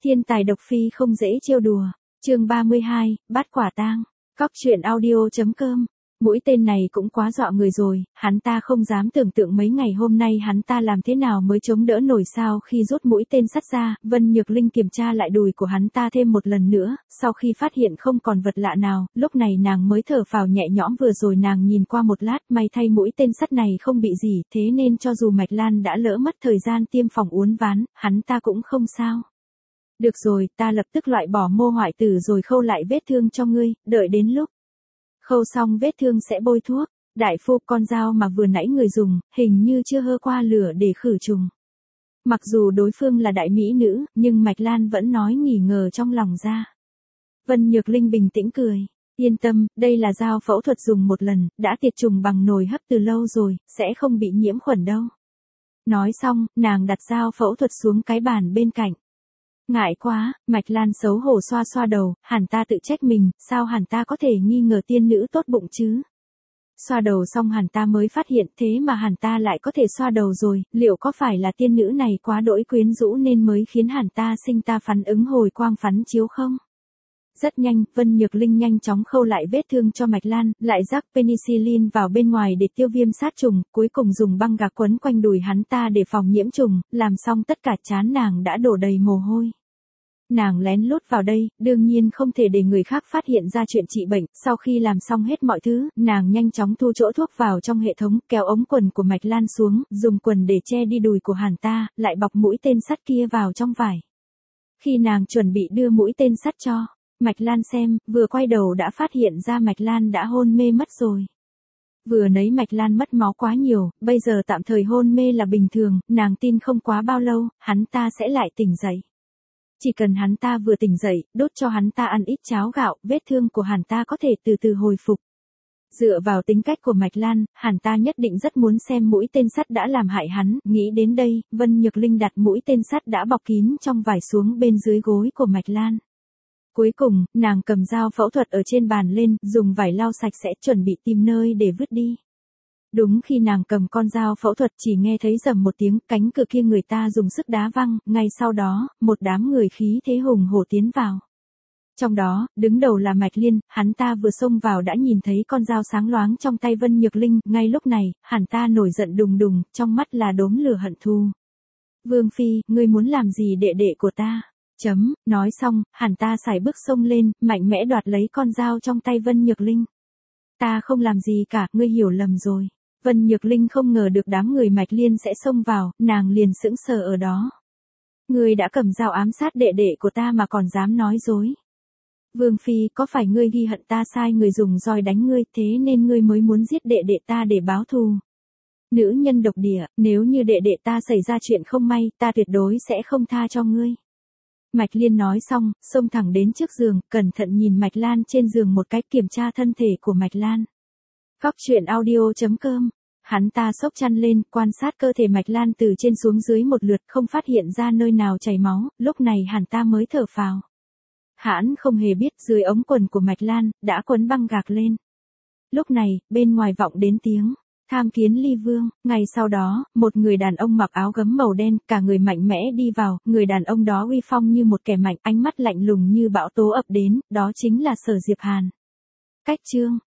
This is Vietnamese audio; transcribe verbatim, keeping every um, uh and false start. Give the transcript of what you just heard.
Thiên tài độc phi không dễ trêu đùa. Chương ba mươi hai, bắt quả tang. Cóc truyện audio chấm com. Mũi tên này cũng quá dọa người rồi, hắn ta không dám tưởng tượng mấy ngày hôm nay hắn ta làm thế nào mới chống đỡ nổi sao khi rút mũi tên sắt ra. Vân Nhược Linh kiểm tra lại đùi của hắn ta thêm một lần nữa, sau khi phát hiện không còn vật lạ nào, lúc này nàng mới thở phào nhẹ nhõm. Vừa rồi nàng nhìn qua một lát, may thay mũi tên sắt này không bị gì, thế nên cho dù Mạch Lan đã lỡ mất thời gian tiêm phòng uốn ván, hắn ta cũng không sao. Được rồi, ta lập tức loại bỏ mô hoại tử rồi khâu lại vết thương cho ngươi, đợi đến lúc khâu xong vết thương sẽ bôi thuốc. Đại phu, con dao mà vừa nãy người dùng, hình như chưa hơ qua lửa để khử trùng. Mặc dù đối phương là đại mỹ nữ, nhưng Mạch Lan vẫn nói nghỉ ngờ trong lòng ra. Vân Nhược Linh bình tĩnh cười. Yên tâm, đây là dao phẫu thuật dùng một lần, đã tiệt trùng bằng nồi hấp từ lâu rồi, sẽ không bị nhiễm khuẩn đâu. Nói xong, nàng đặt dao phẫu thuật xuống cái bàn bên cạnh. Ngại quá, Mạch Lan xấu hổ xoa xoa đầu, hẳn ta tự trách mình, sao hẳn ta có thể nghi ngờ tiên nữ tốt bụng chứ? Xoa đầu xong hẳn ta mới phát hiện thế mà hẳn ta lại có thể xoa đầu rồi, liệu có phải là tiên nữ này quá đỗi quyến rũ nên mới khiến hẳn ta sinh ta phản ứng hồi quang phắn chiếu không? Rất nhanh, Vân Nhược Linh nhanh chóng khâu lại vết thương cho Mạch Lan, lại rắc penicillin vào bên ngoài để tiêu viêm sát trùng, cuối cùng dùng băng gạc quấn quanh đùi hắn ta để phòng nhiễm trùng, làm xong tất cả trán nàng đã đổ đầy mồ hôi. Nàng lén lút vào đây, đương nhiên không thể để người khác phát hiện ra chuyện trị bệnh, sau khi làm xong hết mọi thứ, nàng nhanh chóng thu chỗ thuốc vào trong hệ thống, kéo ống quần của Mạch Lan xuống, dùng quần để che đi đùi của hắn ta, lại bọc mũi tên sắt kia vào trong vải. Khi nàng chuẩn bị đưa mũi tên sắt cho Mạch Lan xem, vừa quay đầu đã phát hiện ra Mạch Lan đã hôn mê mất rồi. Vừa nãy Mạch Lan mất máu quá nhiều, bây giờ tạm thời hôn mê là bình thường, nàng tin không quá bao lâu, hắn ta sẽ lại tỉnh dậy. Chỉ cần hắn ta vừa tỉnh dậy, đốt cho hắn ta ăn ít cháo gạo, vết thương của hắn ta có thể từ từ hồi phục. Dựa vào tính cách của Mạch Lan, hắn ta nhất định rất muốn xem mũi tên sắt đã làm hại hắn, nghĩ đến đây, Vân Nhược Linh đặt mũi tên sắt đã bọc kín trong vải xuống bên dưới gối của Mạch Lan. Cuối cùng, nàng cầm dao phẫu thuật ở trên bàn lên, dùng vải lau sạch sẽ, chuẩn bị tìm nơi để vứt đi. Đúng khi nàng cầm con dao phẫu thuật chỉ nghe thấy rầm một tiếng, cánh cửa kia người ta dùng sức đá văng, ngay sau đó, một đám người khí thế hùng hổ tiến vào. Trong đó, đứng đầu là Mạch Liên, hắn ta vừa xông vào đã nhìn thấy con dao sáng loáng trong tay Vân Nhược Linh, ngay lúc này, hắn ta nổi giận đùng đùng, trong mắt là đốm lửa hận thù. Vương Phi, ngươi muốn làm gì đệ đệ của ta? Chấm, nói xong, hắn ta sải bước xông lên, mạnh mẽ đoạt lấy con dao trong tay Vân Nhược Linh. Ta không làm gì cả, ngươi hiểu lầm rồi. Vân Nhược Linh không ngờ được đám người Mạch Liên sẽ xông vào, nàng liền sững sờ ở đó. Ngươi đã cầm dao ám sát đệ đệ của ta mà còn dám nói dối. Vương Phi, có phải ngươi ghi hận ta sai người dùng roi đánh ngươi, thế nên ngươi mới muốn giết đệ đệ ta để báo thù? Nữ nhân độc địa, nếu như đệ đệ ta xảy ra chuyện không may, ta tuyệt đối sẽ không tha cho ngươi. Mạch Liên nói xong, xông thẳng đến trước giường, cẩn thận nhìn Mạch Lan trên giường một cách, kiểm tra thân thể của Mạch Lan. Cóc truyện audio chấm com. Hắn ta xốc chăn lên, quan sát cơ thể Mạch Lan từ trên xuống dưới một lượt, không phát hiện ra nơi nào chảy máu, lúc này hắn ta mới thở phào. Hắn không hề biết dưới ống quần của Mạch Lan đã quấn băng gạc lên. Lúc này, bên ngoài vọng đến tiếng tham kiến Ly Vương. Ngay sau đó, một người đàn ông mặc áo gấm màu đen, cả người mạnh mẽ đi vào, người đàn ông đó uy phong như một kẻ mạnh, ánh mắt lạnh lùng như bão tố ập đến, đó chính là Sở Diệp Hàn. Cách chương